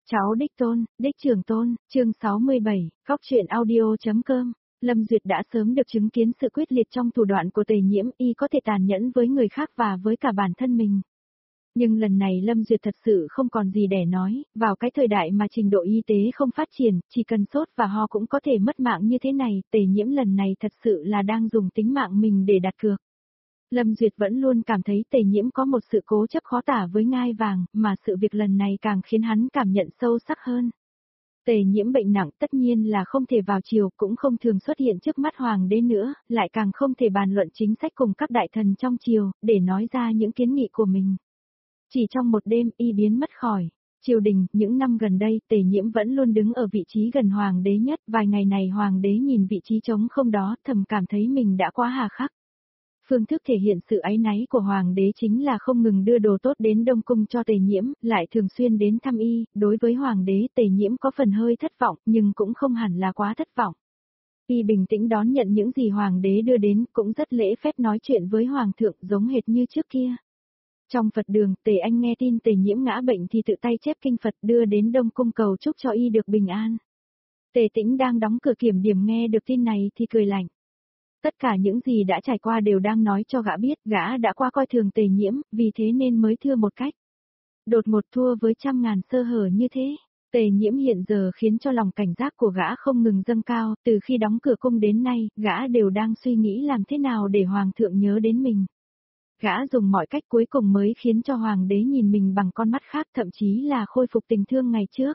Cháu đích tôn, đích trưởng tôn, chương 67, góc truyện audio.com. Lâm Duyệt đã sớm được chứng kiến sự quyết liệt trong thủ đoạn của Tề Nhiễm, y có thể tàn nhẫn với người khác và với cả bản thân mình. Nhưng lần này Lâm Duyệt thật sự không còn gì để nói, vào cái thời đại mà trình độ y tế không phát triển, chỉ cần sốt và ho cũng có thể mất mạng như thế này, Tề Nhiễm lần này thật sự là đang dùng tính mạng mình để đặt cược. Lâm Duyệt vẫn luôn cảm thấy Tề Nhiễm có một sự cố chấp khó tả với ngai vàng, mà sự việc lần này càng khiến hắn cảm nhận sâu sắc hơn. Tề Nhiễm bệnh nặng tất nhiên là không thể vào triều, cũng không thường xuất hiện trước mắt hoàng đế nữa, lại càng không thể bàn luận chính sách cùng các đại thần trong triều, để nói ra những kiến nghị của mình. Chỉ trong một đêm, y biến mất khỏi triều đình. Những năm gần đây, Tề Nhiễm vẫn luôn đứng ở vị trí gần hoàng đế nhất, vài ngày này hoàng đế nhìn vị trí trống không đó, thầm cảm thấy mình đã quá hà khắc. Phương thức thể hiện sự áy náy của hoàng đế chính là không ngừng đưa đồ tốt đến Đông Cung cho Tề Nhiễm, lại thường xuyên đến thăm y. Đối với hoàng đế, Tề Nhiễm có phần hơi thất vọng, nhưng cũng không hẳn là quá thất vọng. Y bình tĩnh đón nhận những gì hoàng đế đưa đến, cũng rất lễ phép nói chuyện với hoàng thượng giống hệt như trước kia. Trong Phật đường, Tề Anh nghe tin Tề Nhiễm ngã bệnh thì tự tay chép kinh Phật đưa đến Đông Cung cầu chúc cho y được bình an. Tề Tĩnh đang đóng cửa kiểm điểm nghe được tin này thì cười lạnh. Tất cả những gì đã trải qua đều đang nói cho gã biết, gã đã qua coi thường Tề Nhiễm, vì thế nên mới thưa một cách đột ngột thua với trăm ngàn sơ hở như thế. Tề Nhiễm hiện giờ khiến cho lòng cảnh giác của gã không ngừng dâng cao, từ khi đóng cửa cung đến nay, gã đều đang suy nghĩ làm thế nào để hoàng thượng nhớ đến mình. Gã dùng mọi cách cuối cùng mới khiến cho hoàng đế nhìn mình bằng con mắt khác, thậm chí là khôi phục tình thương ngày trước.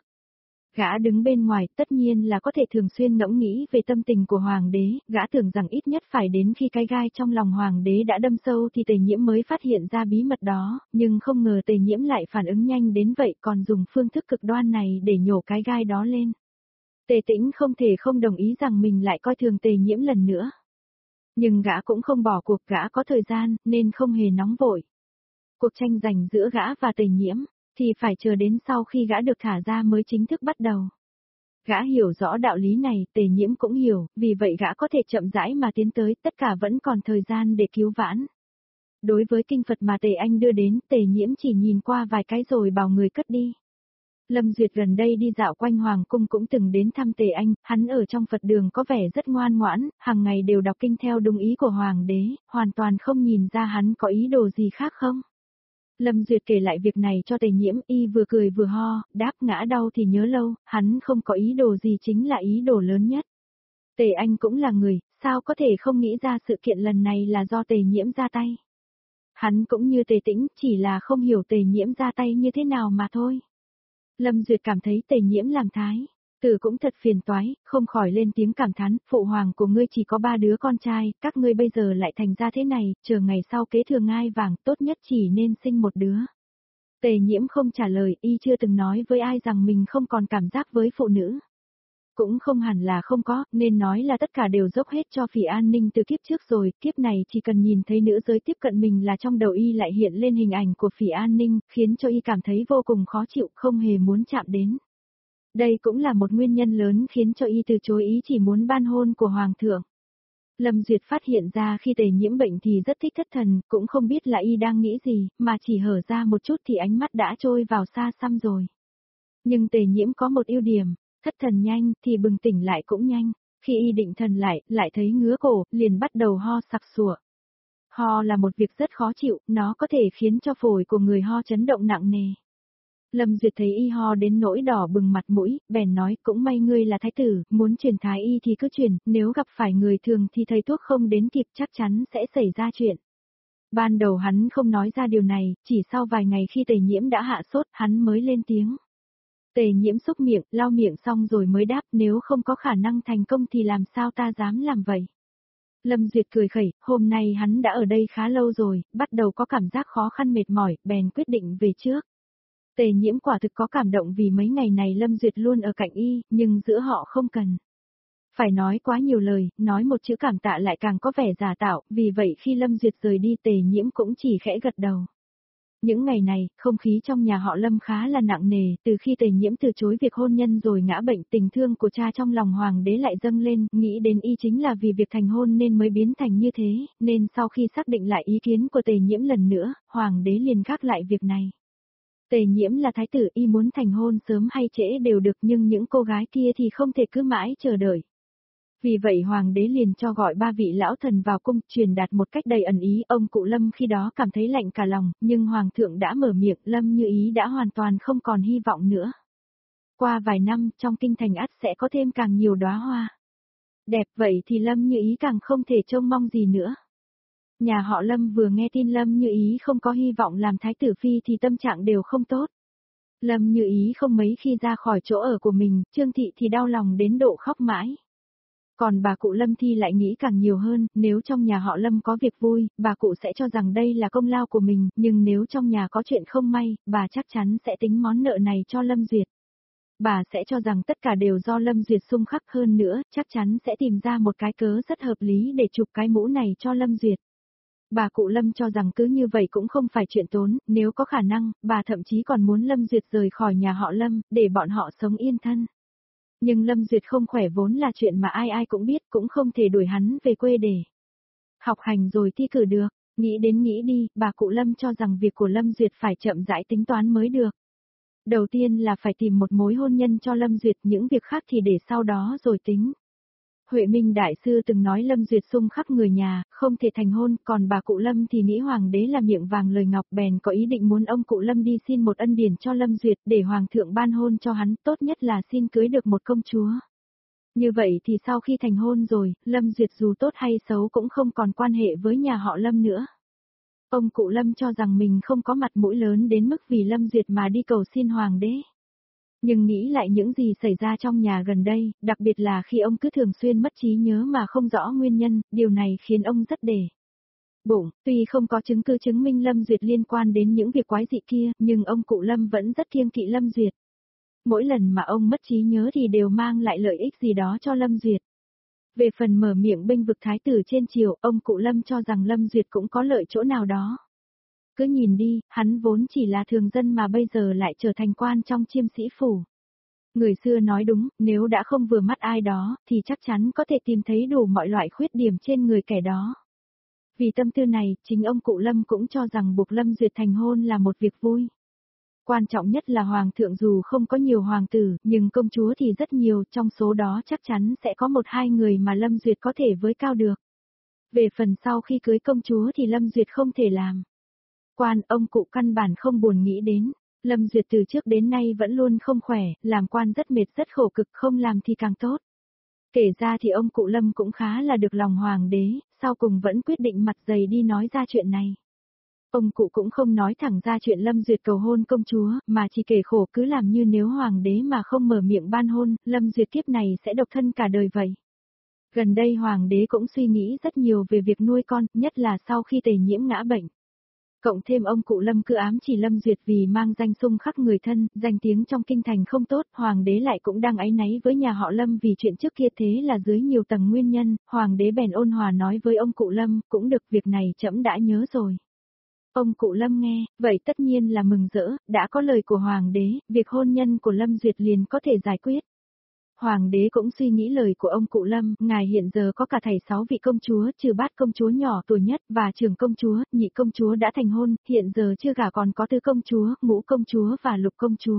Gã đứng bên ngoài tất nhiên là có thể thường xuyên ngẫm nghĩ về tâm tình của hoàng đế, gã tưởng rằng ít nhất phải đến khi cái gai trong lòng hoàng đế đã đâm sâu thì Tề Nhiễm mới phát hiện ra bí mật đó, nhưng không ngờ Tề Nhiễm lại phản ứng nhanh đến vậy, còn dùng phương thức cực đoan này để nhổ cái gai đó lên. Tề Tĩnh không thể không đồng ý rằng mình lại coi thường Tề Nhiễm lần nữa. Nhưng gã cũng không bỏ cuộc, gã có thời gian, nên không hề nóng vội. Cuộc tranh giành giữa gã và Tề Nhiễm thì phải chờ đến sau khi gã được thả ra mới chính thức bắt đầu. Gã hiểu rõ đạo lý này, Tề Nhiễm cũng hiểu, vì vậy gã có thể chậm rãi mà tiến tới, tất cả vẫn còn thời gian để cứu vãn. Đối với kinh Phật mà Tề Anh đưa đến, Tề Nhiễm chỉ nhìn qua vài cái rồi bảo người cất đi. Lâm Duyệt gần đây đi dạo quanh hoàng cung cũng từng đến thăm Tề Anh, hắn ở trong Phật đường có vẻ rất ngoan ngoãn, hàng ngày đều đọc kinh theo đúng ý của hoàng đế, hoàn toàn không nhìn ra hắn có ý đồ gì khác không. Lâm Duyệt kể lại việc này cho Tề Nhiễm, y vừa cười vừa ho, đáp ngã đau thì nhớ lâu, hắn không có ý đồ gì chính là ý đồ lớn nhất. Tề Anh cũng là người, sao có thể không nghĩ ra sự kiện lần này là do Tề Nhiễm ra tay. Hắn cũng như Tề Tĩnh, chỉ là không hiểu Tề Nhiễm ra tay như thế nào mà thôi. Lâm Duyệt cảm thấy Tề Nhiễm làm thái tử cũng thật phiền toái, không khỏi lên tiếng cảm thán, phụ hoàng của ngươi chỉ có 3 đứa con trai, các ngươi bây giờ lại thành ra thế này, chờ ngày sau kế thừa ngai vàng, tốt nhất chỉ nên sinh một đứa. Tề Nhiễm không trả lời, y chưa từng nói với ai rằng mình không còn cảm giác với phụ nữ. Cũng không hẳn là không có, nên nói là tất cả đều dốc hết cho Phỉ An Ninh từ kiếp trước rồi, kiếp này chỉ cần nhìn thấy nữ giới tiếp cận mình là trong đầu y lại hiện lên hình ảnh của Phỉ An Ninh, khiến cho y cảm thấy vô cùng khó chịu, không hề muốn chạm đến. Đây cũng là một nguyên nhân lớn khiến cho y từ chối ý chỉ muốn ban hôn của hoàng thượng. Lâm Duyệt phát hiện ra khi Tề Nhiễm bệnh thì rất thích thất thần, cũng không biết là y đang nghĩ gì, mà chỉ hở ra một chút thì ánh mắt đã trôi vào xa xăm rồi. Nhưng Tề Nhiễm có một ưu điểm, thất thần nhanh thì bừng tỉnh lại cũng nhanh, khi y định thần lại thấy ngứa cổ, liền bắt đầu ho sặc sụa. Ho là một việc rất khó chịu, nó có thể khiến cho phổi của người ho chấn động nặng nề. Lâm Duyệt thấy y ho đến nỗi đỏ bừng mặt mũi, bèn nói, cũng may ngươi là thái tử, muốn truyền thái y thì cứ truyền, nếu gặp phải người thường thì thầy thuốc không đến kịp chắc chắn sẽ xảy ra chuyện. Ban đầu hắn không nói ra điều này, chỉ sau vài ngày khi Tề Nhiễm đã hạ sốt, hắn mới lên tiếng. Tề Nhiễm xúc miệng, lau miệng xong rồi mới đáp, nếu không có khả năng thành công thì làm sao ta dám làm vậy. Lâm Duyệt cười khẩy, hôm nay hắn đã ở đây khá lâu rồi, bắt đầu có cảm giác khó khăn mệt mỏi, bèn quyết định về trước. Tề Nhiễm quả thực có cảm động vì mấy ngày này Lâm Duyệt luôn ở cạnh y, nhưng giữa họ không cần phải nói quá nhiều lời, nói một chữ cảm tạ lại càng có vẻ giả tạo, vì vậy khi Lâm Duyệt rời đi Tề Nhiễm cũng chỉ khẽ gật đầu. Những ngày này, không khí trong nhà họ Lâm khá là nặng nề, từ khi Tề Nhiễm từ chối việc hôn nhân rồi ngã bệnh, tình thương của cha trong lòng hoàng đế lại dâng lên, nghĩ đến y chính là vì việc thành hôn nên mới biến thành như thế, nên sau khi xác định lại ý kiến của Tề Nhiễm lần nữa, hoàng đế liền gác lại việc này. Tề Nhiễm là thái tử, y muốn thành hôn sớm hay trễ đều được, nhưng những cô gái kia thì không thể cứ mãi chờ đợi. Vì vậy hoàng đế liền cho gọi 3 vị lão thần vào cung, truyền đạt một cách đầy ẩn ý. Ông cụ Lâm khi đó cảm thấy lạnh cả lòng, nhưng hoàng thượng đã mở miệng, Lâm Như Ý đã hoàn toàn không còn hy vọng nữa. Qua vài năm, trong kinh thành ắt sẽ có thêm càng nhiều đóa hoa đẹp, vậy thì Lâm Như Ý càng không thể trông mong gì nữa. Nhà họ Lâm vừa nghe tin Lâm Như Ý không có hy vọng làm thái tử phi thì tâm trạng đều không tốt. Lâm Như Ý không mấy khi ra khỏi chỗ ở của mình, Trương Thị thì đau lòng đến độ khóc mãi. Còn bà cụ Lâm Thi lại nghĩ càng nhiều hơn, nếu trong nhà họ Lâm có việc vui, bà cụ sẽ cho rằng đây là công lao của mình, nhưng nếu trong nhà có chuyện không may, bà chắc chắn sẽ tính món nợ này cho Lâm Duyệt. Bà sẽ cho rằng tất cả đều do Lâm Duyệt xung khắc, hơn nữa, chắc chắn sẽ tìm ra một cái cớ rất hợp lý để chụp cái mũ này cho Lâm Duyệt. Bà cụ Lâm cho rằng cứ như vậy cũng không phải chuyện tốn, nếu có khả năng, bà thậm chí còn muốn Lâm Duyệt rời khỏi nhà họ Lâm, để bọn họ sống yên thân. Nhưng Lâm Duyệt không khỏe vốn là chuyện mà ai ai cũng biết, cũng không thể đuổi hắn về quê để học hành rồi thi cử được. Nghĩ đến nghĩ đi, bà cụ Lâm cho rằng việc của Lâm Duyệt phải chậm rãi tính toán mới được. Đầu tiên là phải tìm một mối hôn nhân cho Lâm Duyệt, những việc khác thì để sau đó rồi tính. Huệ Minh Đại Sư từng nói Lâm Duyệt xung khắc người nhà, không thể thành hôn, còn bà cụ Lâm thì nghĩ hoàng đế là miệng vàng lời ngọc, bèn có ý định muốn ông cụ Lâm đi xin một ân điển cho Lâm Duyệt để hoàng thượng ban hôn cho hắn, tốt nhất là xin cưới được một công chúa. Như vậy thì sau khi thành hôn rồi, Lâm Duyệt dù tốt hay xấu cũng không còn quan hệ với nhà họ Lâm nữa. Ông cụ Lâm cho rằng mình không có mặt mũi lớn đến mức vì Lâm Duyệt mà đi cầu xin hoàng đế. Nhưng nghĩ lại những gì xảy ra trong nhà gần đây, đặc biệt là khi ông cứ thường xuyên mất trí nhớ mà không rõ nguyên nhân, điều này khiến ông rất để bụng. Tuy không có chứng cứ chứng minh Lâm Duyệt liên quan đến những việc quái dị kia, nhưng ông cụ Lâm vẫn rất kiêng kỵ Lâm Duyệt. Mỗi lần mà ông mất trí nhớ thì đều mang lại lợi ích gì đó cho Lâm Duyệt. Về phần mở miệng bênh vực thái tử trên triều, ông cụ Lâm cho rằng Lâm Duyệt cũng có lợi chỗ nào đó. Cứ nhìn đi, hắn vốn chỉ là thường dân mà bây giờ lại trở thành quan trong Chiêm Sĩ Phủ. Người xưa nói đúng, nếu đã không vừa mắt ai đó, thì chắc chắn có thể tìm thấy đủ mọi loại khuyết điểm trên người kẻ đó. Vì tâm tư này, chính ông cụ Lâm cũng cho rằng buộc Lâm Duyệt thành hôn là một việc vui. Quan trọng nhất là hoàng thượng dù không có nhiều hoàng tử, nhưng công chúa thì rất nhiều, trong số đó chắc chắn sẽ có 1-2 người mà Lâm Duyệt có thể với cao được. Về phần sau khi cưới công chúa thì Lâm Duyệt không thể làm quan, ông cụ căn bản không buồn nghĩ đến. Lâm Duyệt từ trước đến nay vẫn luôn không khỏe, làm quan rất mệt rất khổ cực, không làm thì càng tốt. Kể ra thì ông cụ Lâm cũng khá là được lòng hoàng đế, sau cùng vẫn quyết định mặt dày đi nói ra chuyện này. Ông cụ cũng không nói thẳng ra chuyện Lâm Duyệt cầu hôn công chúa, mà chỉ kể khổ cứ làm như nếu hoàng đế mà không mở miệng ban hôn, Lâm Duyệt kiếp này sẽ độc thân cả đời vậy. Gần đây hoàng đế cũng suy nghĩ rất nhiều về việc nuôi con, nhất là sau khi Tề Nhiễm ngã bệnh. Cộng thêm ông cụ Lâm cứ ám chỉ Lâm Duyệt vì mang danh xung khắc người thân, danh tiếng trong kinh thành không tốt, hoàng đế lại cũng đang áy náy với nhà họ Lâm vì chuyện trước kia, thế là dưới nhiều tầng nguyên nhân, hoàng đế bèn ôn hòa nói với ông cụ Lâm, cũng được, việc này trẫm đã nhớ rồi. Ông cụ Lâm nghe, vậy tất nhiên là mừng rỡ, đã có lời của hoàng đế, việc hôn nhân của Lâm Duyệt liền có thể giải quyết. Hoàng đế cũng suy nghĩ lời của ông cụ Lâm, ngài hiện giờ có cả thảy 6 vị công chúa, trừ Bát công chúa nhỏ tuổi nhất và trưởng công chúa, nhị công chúa đã thành hôn, hiện giờ chưa gả còn có tứ công chúa, ngũ công chúa và lục công chúa.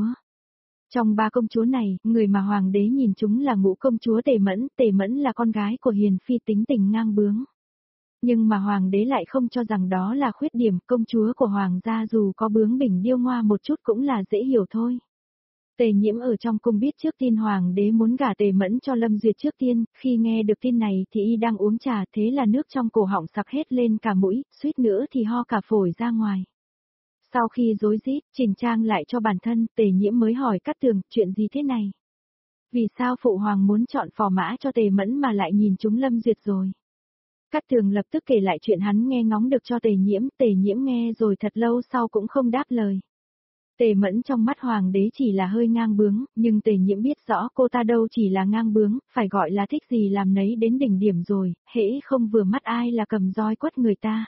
Trong 3 công chúa này, người mà hoàng đế nhìn chúng là ngũ công chúa Tề Mẫn là con gái của hiền phi tính tình ngang bướng. Nhưng mà hoàng đế lại không cho rằng đó là khuyết điểm, công chúa của hoàng gia dù có bướng bỉnh điêu ngoa một chút cũng là dễ hiểu thôi. Tề Nhiễm ở trong cung biết trước tin hoàng đế muốn gả Tề Mẫn cho Lâm Duyệt trước tiên, khi nghe được tin này thì y đang uống trà, thế là nước trong cổ họng sặc hết lên cả mũi, suýt nữa thì ho cả phổi ra ngoài. Sau khi rối rít, chỉnh trang lại cho bản thân, Tề Nhiễm mới hỏi Cát Tường, chuyện gì thế này? Vì sao phụ hoàng muốn chọn phò mã cho Tề Mẫn mà lại nhìn chúng Lâm Duyệt rồi? Cát Tường lập tức kể lại chuyện hắn nghe ngóng được cho Tề Nhiễm nghe rồi thật lâu sau cũng không đáp lời. Tề Mẫn trong mắt hoàng đế chỉ là hơi ngang bướng, nhưng Tề Nhiễm biết rõ cô ta đâu chỉ là ngang bướng, phải gọi là thích gì làm nấy đến đỉnh điểm rồi, hễ không vừa mắt ai là cầm roi quất người ta.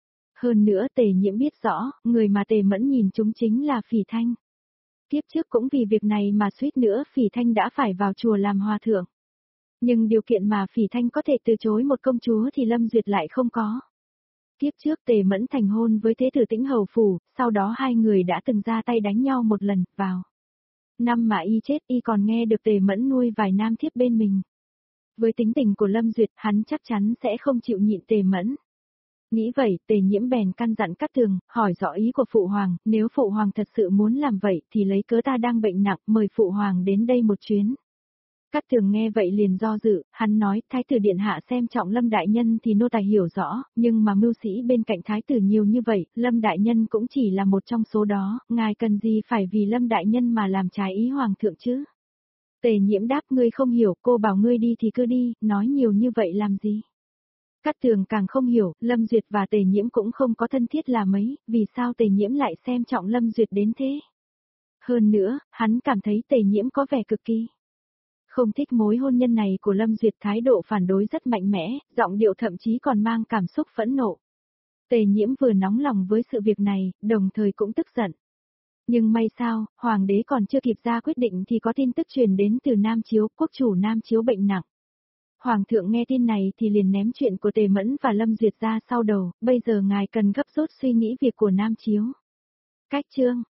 Hơn nữa Tề Nhiễm biết rõ, người mà Tề Mẫn nhìn chúng chính là Phỉ Thanh. Tiếp trước cũng vì việc này mà suýt nữa Phỉ Thanh đã phải vào chùa làm hòa thượng. Nhưng điều kiện mà Phỉ Thanh có thể từ chối một công chúa thì Lâm Duyệt lại không có. Kiếp trước Tề Mẫn thành hôn với Thế tử Tĩnh Hầu Phủ, sau đó hai người đã từng ra tay đánh nhau một lần, vào năm mà y chết y còn nghe được Tề Mẫn nuôi vài nam thiếp bên mình. Với tính tình của Lâm Duyệt, hắn chắc chắn sẽ không chịu nhịn Tề Mẫn. Nghĩ vậy, Tề Nhiễm bèn căn dặn Cát Tường, hỏi rõ ý của Phụ Hoàng, nếu Phụ Hoàng thật sự muốn làm vậy thì lấy cớ ta đang bệnh nặng, mời Phụ Hoàng đến đây một chuyến. Cát Tường nghe vậy liền do dự, hắn nói, Thái tử Điện Hạ xem trọng Lâm Đại Nhân thì nô tài hiểu rõ, nhưng mà mưu sĩ bên cạnh Thái tử nhiều như vậy, Lâm Đại Nhân cũng chỉ là một trong số đó, ngài cần gì phải vì Lâm Đại Nhân mà làm trái ý Hoàng thượng chứ? Tề Nhiễm đáp, ngươi không hiểu, cô bảo ngươi đi thì cứ đi, nói nhiều như vậy làm gì? Cát Tường càng không hiểu, Lâm Duyệt và Tề Nhiễm cũng không có thân thiết là mấy, vì sao Tề Nhiễm lại xem trọng Lâm Duyệt đến thế? Hơn nữa, hắn cảm thấy Tề Nhiễm có vẻ cực kỳ không thích mối hôn nhân này của Lâm Duyệt, thái độ phản đối rất mạnh mẽ, giọng điệu thậm chí còn mang cảm xúc phẫn nộ. Tề Nhiễm vừa nóng lòng với sự việc này, đồng thời cũng tức giận. Nhưng may sao, Hoàng đế còn chưa kịp ra quyết định thì có tin tức truyền đến từ Nam Chiếu, quốc chủ Nam Chiếu bệnh nặng. Hoàng thượng nghe tin này thì liền ném chuyện của Tề Mẫn và Lâm Duyệt ra sau đầu, bây giờ ngài cần gấp rút suy nghĩ việc của Nam Chiếu. Cách chương